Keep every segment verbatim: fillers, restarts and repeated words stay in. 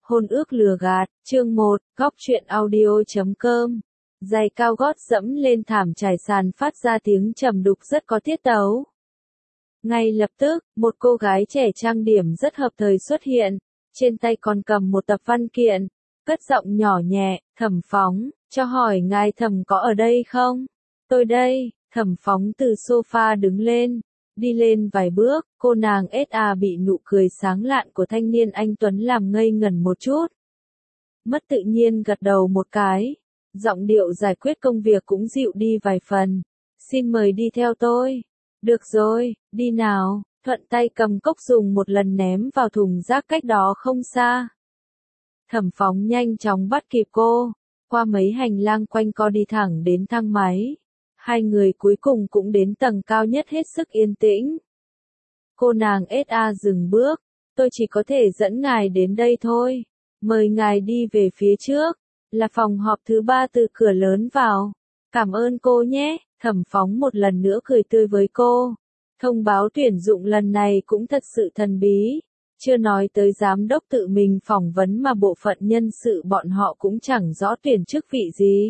Hôn ước lừa gạt, chương một, góc truyện audio chấm com. Giày cao gót dẫm lên thảm trải sàn phát ra tiếng trầm đục rất có tiết tấu. Ngay lập tức, một cô gái trẻ trang điểm rất hợp thời xuất hiện, trên tay còn cầm một tập văn kiện, cất giọng nhỏ nhẹ, Thẩm Phóng, cho hỏi ngài Thẩm có ở đây không? Tôi đây, Thẩm Phóng từ sofa đứng lên, đi lên vài bước, cô nàng ét a bị nụ cười sáng lạn của thanh niên anh Tuấn làm ngây ngẩn một chút. Mất tự nhiên gật đầu một cái, giọng điệu giải quyết công việc cũng dịu đi vài phần. Xin mời đi theo tôi. Được rồi, đi nào, thuận tay cầm cốc dùng một lần ném vào thùng rác cách đó không xa. Thẩm Phóng nhanh chóng bắt kịp cô, qua mấy hành lang quanh co đi thẳng đến thang máy. Hai người cuối cùng cũng đến tầng cao nhất hết sức yên tĩnh. Cô nàng ét a dừng bước, tôi chỉ có thể dẫn ngài đến đây thôi. Mời ngài đi về phía trước, là phòng họp thứ ba từ cửa lớn vào. Cảm ơn cô nhé, Thẩm Phóng một lần nữa cười tươi với cô. Thông báo tuyển dụng lần này cũng thật sự thần bí. Chưa nói tới giám đốc tự mình phỏng vấn mà bộ phận nhân sự bọn họ cũng chẳng rõ tuyển chức vị gì.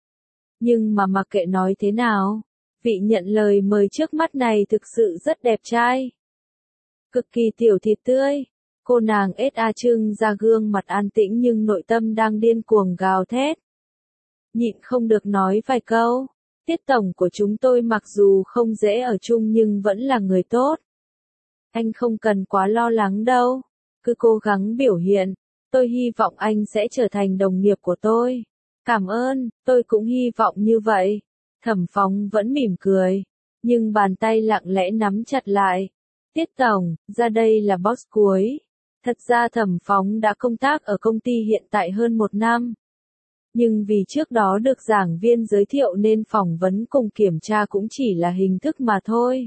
Nhưng mà mặc kệ nói thế nào, vị nhận lời mời trước mắt này thực sự rất đẹp trai. Cực kỳ tiểu thịt tươi, cô nàng ét a trưng ra gương mặt an tĩnh nhưng nội tâm đang điên cuồng gào thét. Nhịn không được nói vài câu, Tiết tổng của chúng tôi mặc dù không dễ ở chung nhưng vẫn là người tốt. Anh không cần quá lo lắng đâu, cứ cố gắng biểu hiện, tôi hy vọng anh sẽ trở thành đồng nghiệp của tôi. Cảm ơn, tôi cũng hy vọng như vậy. Thẩm Phóng vẫn mỉm cười, nhưng bàn tay lặng lẽ nắm chặt lại. Tiết tổng, ra đây là boss cuối. Thật ra Thẩm Phóng đã công tác ở công ty hiện tại hơn một năm. Nhưng vì trước đó được giảng viên giới thiệu nên phỏng vấn cùng kiểm tra cũng chỉ là hình thức mà thôi.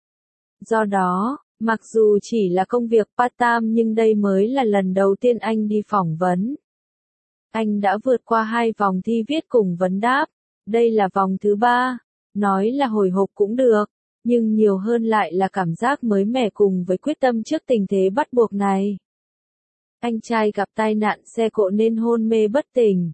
Do đó, mặc dù chỉ là công việc part-time nhưng đây mới là lần đầu tiên anh đi phỏng vấn. Anh đã vượt qua hai vòng thi viết cùng vấn đáp, đây là vòng thứ ba, nói là hồi hộp cũng được, nhưng nhiều hơn lại là cảm giác mới mẻ cùng với quyết tâm trước tình thế bắt buộc này. Anh trai gặp tai nạn xe cộ nên hôn mê bất tỉnh.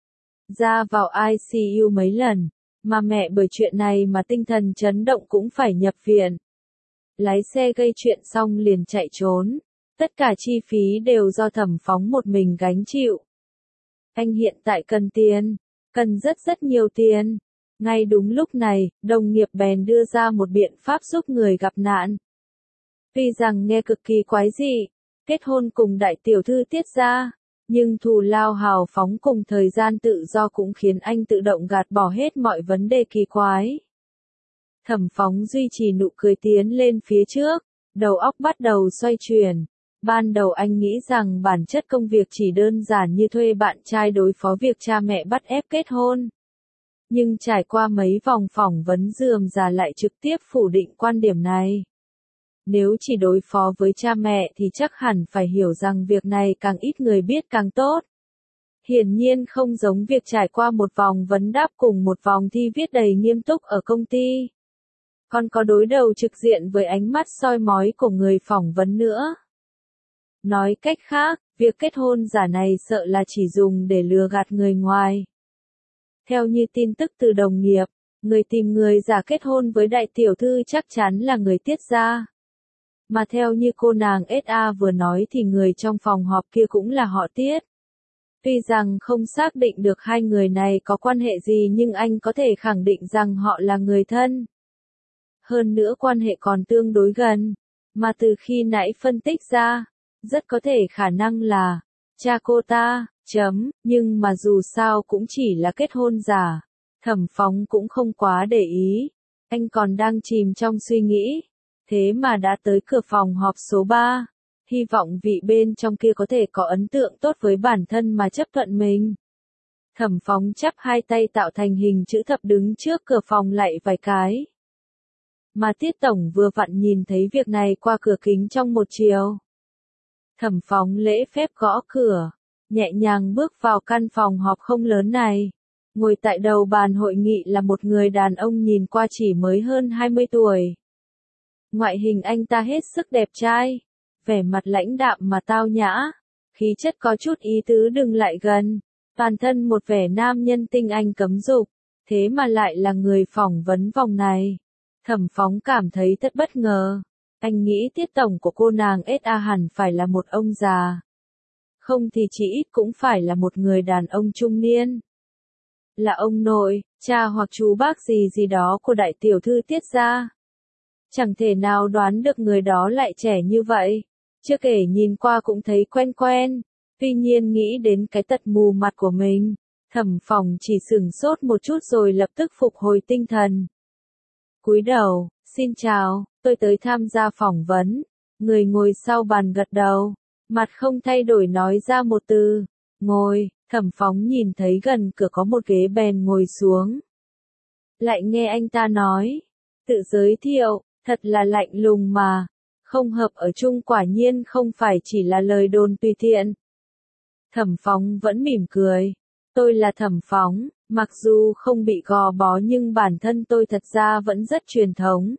Ra vào i xê u mấy lần, mà mẹ bởi chuyện này mà tinh thần chấn động cũng phải nhập viện. Lái xe gây chuyện xong liền chạy trốn, tất cả chi phí đều do Thẩm Phóng một mình gánh chịu. Anh hiện tại cần tiền, cần rất rất nhiều tiền. Ngay đúng lúc này, đồng nghiệp bèn đưa ra một biện pháp giúp người gặp nạn. Tuy rằng nghe cực kỳ quái dị, kết hôn cùng đại tiểu thư Tiết gia, nhưng thù lao hào phóng cùng thời gian tự do cũng khiến anh tự động gạt bỏ hết mọi vấn đề kỳ quái. Thẩm Phóng duy trì nụ cười tiến lên phía trước, đầu óc bắt đầu xoay chuyển. Ban đầu anh nghĩ rằng bản chất công việc chỉ đơn giản như thuê bạn trai đối phó việc cha mẹ bắt ép kết hôn. Nhưng trải qua mấy vòng phỏng vấn rườm rà lại trực tiếp phủ định quan điểm này. Nếu chỉ đối phó với cha mẹ thì chắc hẳn phải hiểu rằng việc này càng ít người biết càng tốt. Hiển nhiên không giống việc trải qua một vòng vấn đáp cùng một vòng thi viết đầy nghiêm túc ở công ty. Còn có đối đầu trực diện với ánh mắt soi mói của người phỏng vấn nữa. Nói cách khác, việc kết hôn giả này sợ là chỉ dùng để lừa gạt người ngoài. Theo như tin tức từ đồng nghiệp, người tìm người giả kết hôn với đại tiểu thư chắc chắn là người Tiết gia. Mà theo như cô nàng ét a vừa nói thì người trong phòng họp kia cũng là họ Tiết. Tuy rằng không xác định được hai người này có quan hệ gì nhưng anh có thể khẳng định rằng họ là người thân. Hơn nữa quan hệ còn tương đối gần, mà từ khi nãy phân tích ra, rất có thể khả năng là cha cô ta, chấm, nhưng mà dù sao cũng chỉ là kết hôn giả. Thẩm Phóng cũng không quá để ý, anh còn đang chìm trong suy nghĩ, thế mà đã tới cửa phòng họp số ba, hy vọng vị bên trong kia có thể có ấn tượng tốt với bản thân mà chấp thuận mình. Thẩm Phóng chắp hai tay tạo thành hình chữ thập đứng trước cửa phòng lạy vài cái. Mà Tiết tổng vừa vặn nhìn thấy việc này qua cửa kính trong một chiều. Thẩm Phóng lễ phép gõ cửa, nhẹ nhàng bước vào căn phòng họp không lớn này. Ngồi tại đầu bàn hội nghị là một người đàn ông nhìn qua chỉ mới hơn hai mươi tuổi. Ngoại hình anh ta hết sức đẹp trai, vẻ mặt lãnh đạm mà tao nhã, khí chất có chút ý tứ đừng lại gần, toàn thân một vẻ nam nhân tinh anh cấm dục, thế mà lại là người phỏng vấn vòng này. Thẩm Phóng cảm thấy thật bất ngờ, anh nghĩ tiết tổng của cô nàng ét a hẳn phải là một ông già. Không thì chỉ ít cũng phải là một người đàn ông trung niên. Là ông nội, cha hoặc chú bác gì gì đó của đại tiểu thư Tiết gia. Chẳng thể nào đoán được người đó lại trẻ như vậy. Chưa kể nhìn qua cũng thấy quen quen. Tuy nhiên nghĩ đến cái tật mù mặt của mình, Thẩm Phóng chỉ sửng sốt một chút rồi lập tức phục hồi tinh thần. Cúi đầu, xin chào, tôi tới tham gia phỏng vấn. Người ngồi sau bàn gật đầu, mặt không thay đổi nói ra một từ, ngồi. Thẩm Phóng nhìn thấy gần cửa có một ghế bèn ngồi xuống. Lại nghe anh ta nói, tự giới thiệu, thật là lạnh lùng mà, không hợp ở chung quả nhiên không phải chỉ là lời đồn tùy tiện. Thẩm Phóng vẫn mỉm cười, tôi là Thẩm Phóng, mặc dù không bị gò bó nhưng bản thân tôi thật ra vẫn rất truyền thống.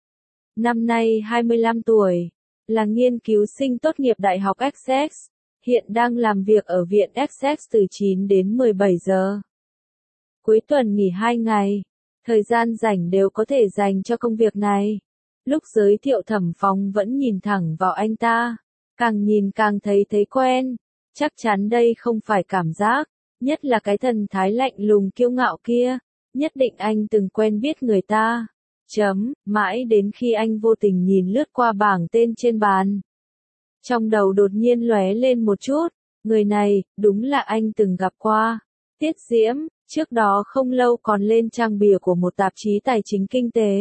Năm nay hai mươi lăm tuổi, là nghiên cứu sinh tốt nghiệp Đại học Essex. Hiện đang làm việc ở viện Essex từ chín đến mười bảy giờ. Cuối tuần nghỉ hai ngày, thời gian rảnh đều có thể dành cho công việc này. Lúc giới thiệu Thẩm Phóng vẫn nhìn thẳng vào anh ta, càng nhìn càng thấy thấy quen, chắc chắn đây không phải cảm giác, nhất là cái thần thái lạnh lùng kiêu ngạo kia, nhất định anh từng quen biết người ta. Chấm, mãi đến khi anh vô tình nhìn lướt qua bảng tên trên bàn. Trong đầu đột nhiên lóe lên một chút, người này, đúng là anh từng gặp qua. Tiết Diễm, trước đó không lâu còn lên trang bìa của một tạp chí tài chính kinh tế.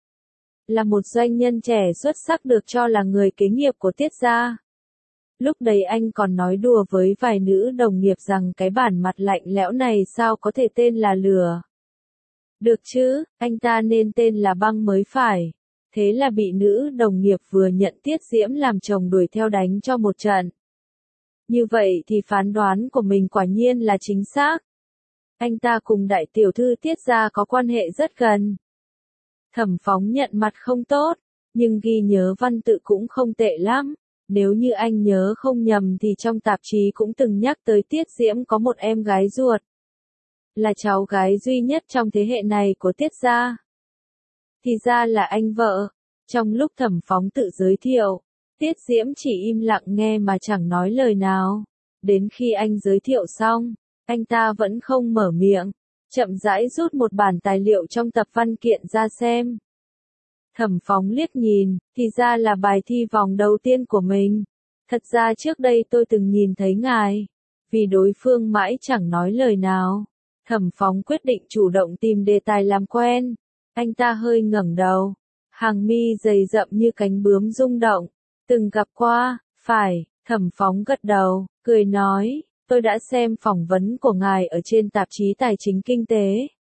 Là một doanh nhân trẻ xuất sắc được cho là người kế nghiệp của Tiết gia. Lúc đấy anh còn nói đùa với vài nữ đồng nghiệp rằng cái bản mặt lạnh lẽo này sao có thể tên là lửa. Được chứ, anh ta nên tên là băng mới phải. Thế là bị nữ đồng nghiệp vừa nhận Tiết Diễm làm chồng đuổi theo đánh cho một trận. Như vậy thì phán đoán của mình quả nhiên là chính xác. Anh ta cùng đại tiểu thư Tiết gia có quan hệ rất gần. Thẩm Phóng nhận mặt không tốt, nhưng ghi nhớ văn tự cũng không tệ lắm. Nếu như anh nhớ không nhầm thì trong tạp chí cũng từng nhắc tới Tiết Diễm có một em gái ruột. Là cháu gái duy nhất trong thế hệ này của Tiết gia. Thì ra là anh vợ. Trong lúc Thẩm Phóng tự giới thiệu, Tiết Diễm chỉ im lặng nghe mà chẳng nói lời nào. Đến khi anh giới thiệu xong, anh ta vẫn không mở miệng, chậm rãi rút một bản tài liệu trong tập văn kiện ra xem. Thẩm Phóng liếc nhìn, thì ra là bài thi vòng đầu tiên của mình. Thật ra trước đây tôi từng nhìn thấy ngài. Vì đối phương mãi chẳng nói lời nào, Thẩm Phóng quyết định chủ động tìm đề tài làm quen. Anh ta hơi ngẩng đầu, hàng mi dày rậm như cánh bướm rung động. Từng gặp qua, phải, Thẩm Phóng gật đầu, cười nói, tôi đã xem phỏng vấn của ngài ở trên tạp chí tài chính kinh tế.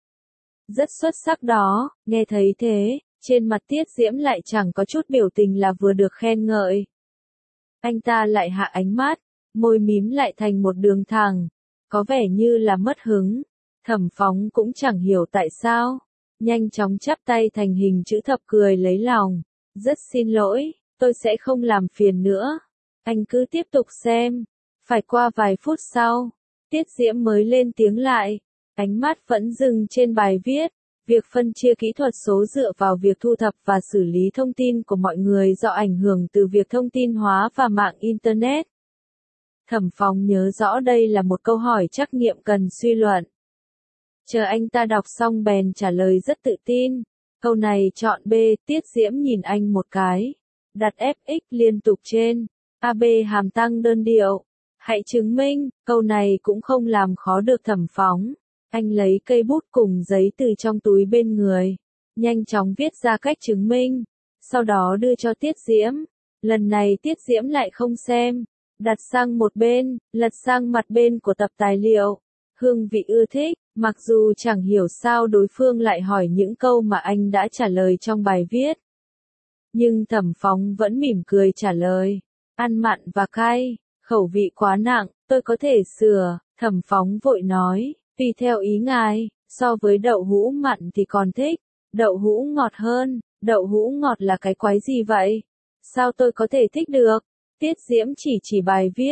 Rất xuất sắc đó, nghe thấy thế, trên mặt Tiết Diễm lại chẳng có chút biểu tình là vừa được khen ngợi. Anh ta lại hạ ánh mắt, môi mím lại thành một đường thẳng, có vẻ như là mất hứng. Thẩm Phóng cũng chẳng hiểu tại sao. Nhanh chóng chắp tay thành hình chữ thập cười lấy lòng. Rất xin lỗi, tôi sẽ không làm phiền nữa. Anh cứ tiếp tục xem. Phải qua vài phút sau, Tiết Diễm mới lên tiếng lại. Ánh mắt vẫn dừng trên bài viết. Việc phân chia kỹ thuật số dựa vào việc thu thập và xử lý thông tin của mọi người do ảnh hưởng từ việc thông tin hóa và mạng Internet. Thẩm Phóng nhớ rõ đây là một câu hỏi trắc nghiệm cần suy luận. Chờ anh ta đọc xong bèn trả lời rất tự tin. Câu này chọn B. Tiết Diễm nhìn anh một cái. Đặt ép ích liên tục trên a bê hàm tăng đơn điệu. Hãy chứng minh, câu này cũng không làm khó được Thẩm Phóng. Anh lấy cây bút cùng giấy từ trong túi bên người. Nhanh chóng viết ra cách chứng minh. Sau đó đưa cho Tiết Diễm. Lần này Tiết Diễm lại không xem. Đặt sang một bên, lật sang mặt bên của tập tài liệu. Hương vị ưa thích, mặc dù chẳng hiểu sao đối phương lại hỏi những câu mà anh đã trả lời trong bài viết. Nhưng Thẩm Phóng vẫn mỉm cười trả lời. Ăn mặn và cay, khẩu vị quá nặng, tôi có thể sửa. Thẩm Phóng vội nói, tùy theo ý ngài, so với đậu hũ mặn thì còn thích. Đậu hũ ngọt hơn, đậu hũ ngọt là cái quái gì vậy? Sao tôi có thể thích được? Tiết Diễm chỉ chỉ bài viết.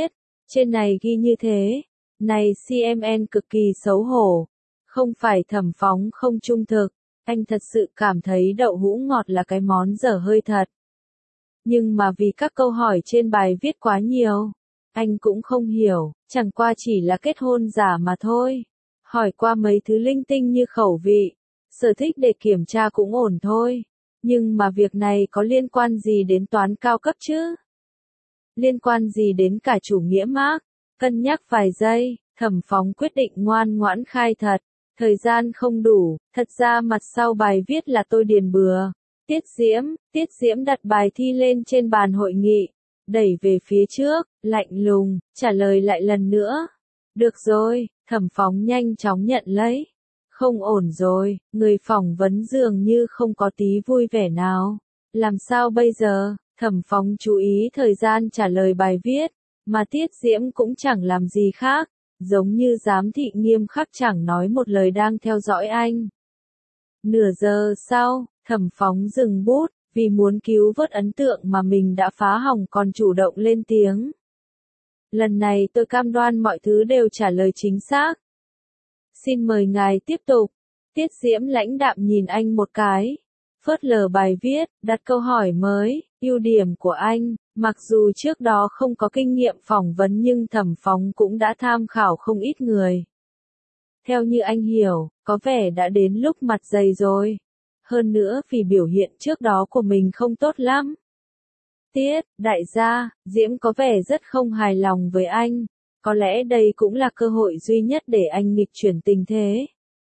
Trên này ghi như thế. Này xê em en cực kỳ xấu hổ. Không phải Thẩm Phóng không trung thực, anh thật sự cảm thấy đậu hũ ngọt là cái món dở hơi thật. Nhưng mà vì các câu hỏi trên bài viết quá nhiều, anh cũng không hiểu, chẳng qua chỉ là kết hôn giả mà thôi. Hỏi qua mấy thứ linh tinh như khẩu vị, sở thích để kiểm tra cũng ổn thôi. Nhưng mà việc này có liên quan gì đến toán cao cấp chứ? Liên quan gì đến cả chủ nghĩa Mác? Cân nhắc vài giây, Thẩm Phóng quyết định ngoan ngoãn khai thật. Thời gian không đủ, thật ra mặt sau bài viết là tôi điền bừa. Tiết Diễm, Tiết Diễm đặt bài thi lên trên bàn hội nghị, đẩy về phía trước, lạnh lùng, trả lời lại lần nữa. Được rồi, Thẩm Phóng nhanh chóng nhận lấy. Không ổn rồi, người phỏng vấn dường như không có tí vui vẻ nào. Làm sao bây giờ? Thẩm Phóng chú ý thời gian trả lời bài viết, mà Tiết Diễm cũng chẳng làm gì khác, giống như giám thị nghiêm khắc chẳng nói một lời đang theo dõi anh. Nửa giờ sau, Thẩm Phóng dừng bút, vì muốn cứu vớt ấn tượng mà mình đã phá hỏng còn chủ động lên tiếng. Lần này tôi cam đoan mọi thứ đều trả lời chính xác. Xin mời ngài tiếp tục. Tiết Diễm lãnh đạm nhìn anh một cái, phớt lờ bài viết, đặt câu hỏi mới. Ưu điểm của anh, mặc dù trước đó không có kinh nghiệm phỏng vấn nhưng Thẩm Phóng cũng đã tham khảo không ít người. Theo như anh hiểu, có vẻ đã đến lúc mặt dày rồi. Hơn nữa vì biểu hiện trước đó của mình không tốt lắm. Tiết, đại gia, Diễm có vẻ rất không hài lòng với anh. Có lẽ đây cũng là cơ hội duy nhất để anh nghịch chuyển tình thế.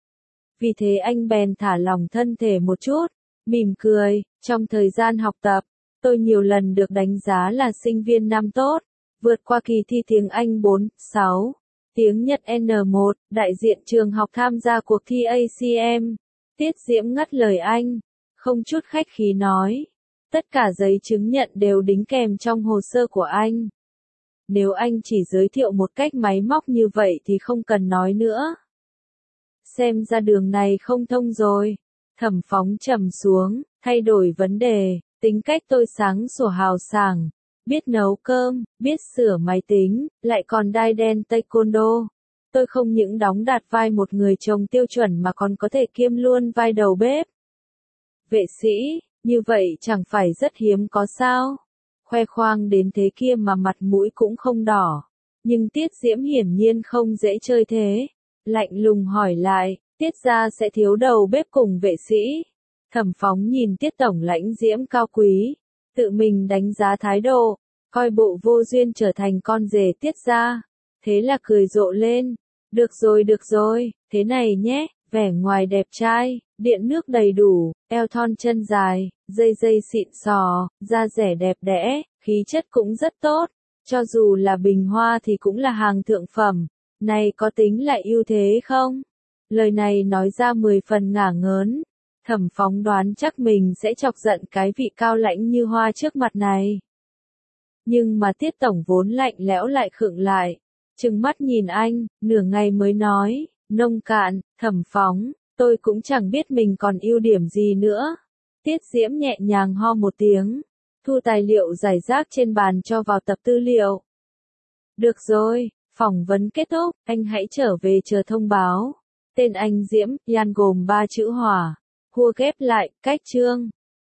Vì thế anh bèn thả lỏng thân thể một chút, mỉm cười. Trong thời gian học tập, tôi nhiều lần được đánh giá là sinh viên năm tốt, vượt qua kỳ thi tiếng Anh bốn, sáu, tiếng Nhật N một, đại diện trường học tham gia cuộc thi A C M. Tiết Diễm ngắt lời anh, không chút khách khí nói. Tất cả giấy chứng nhận đều đính kèm trong hồ sơ của anh. Nếu anh chỉ giới thiệu một cách máy móc như vậy thì không cần nói nữa. Xem ra đường này không thông rồi. Thẩm Phóng trầm xuống, thay đổi vấn đề. Tính cách tôi sáng sủa hào sảng, biết nấu cơm, biết sửa máy tính, lại còn đai đen taekwondo. Tôi không những đóng đạt vai một người chồng tiêu chuẩn mà còn có thể kiêm luôn vai đầu bếp. Vệ sĩ, như vậy chẳng phải rất hiếm có sao? Khoe khoang đến thế kia mà mặt mũi cũng không đỏ. Nhưng Tiết Diễm hiển nhiên không dễ chơi thế. Lạnh lùng hỏi lại, Tiết gia sẽ thiếu đầu bếp cùng vệ sĩ. Thẩm Phóng nhìn Tiết tổng lãnh Diễm cao quý, tự mình đánh giá thái độ, coi bộ vô duyên trở thành con rể Tiết gia. Thế là cười rộ lên. Được rồi được rồi, thế này nhé, vẻ ngoài đẹp trai, điện nước đầy đủ, eo thon chân dài, dây dây xịn sò, da rẻ đẹp đẽ, khí chất cũng rất tốt. Cho dù là bình hoa thì cũng là hàng thượng phẩm. Này có tính là ưu thế không? Lời này nói ra mười phần ngả ngớn. Thẩm Phóng đoán chắc mình sẽ chọc giận cái vị cao lãnh như hoa trước mặt này. Nhưng mà Tiết tổng vốn lạnh lẽo lại khựng lại, trừng mắt nhìn anh, nửa ngày mới nói, nông cạn, Thẩm Phóng, tôi cũng chẳng biết mình còn ưu điểm gì nữa. Tiết Diễm nhẹ nhàng ho một tiếng, thu tài liệu rải rác trên bàn cho vào tập tư liệu. Được rồi, phỏng vấn kết thúc, anh hãy trở về chờ thông báo. Tên anh Diễm, Yan gồm ba chữ hỏa. Hua ghép lại, cách chương.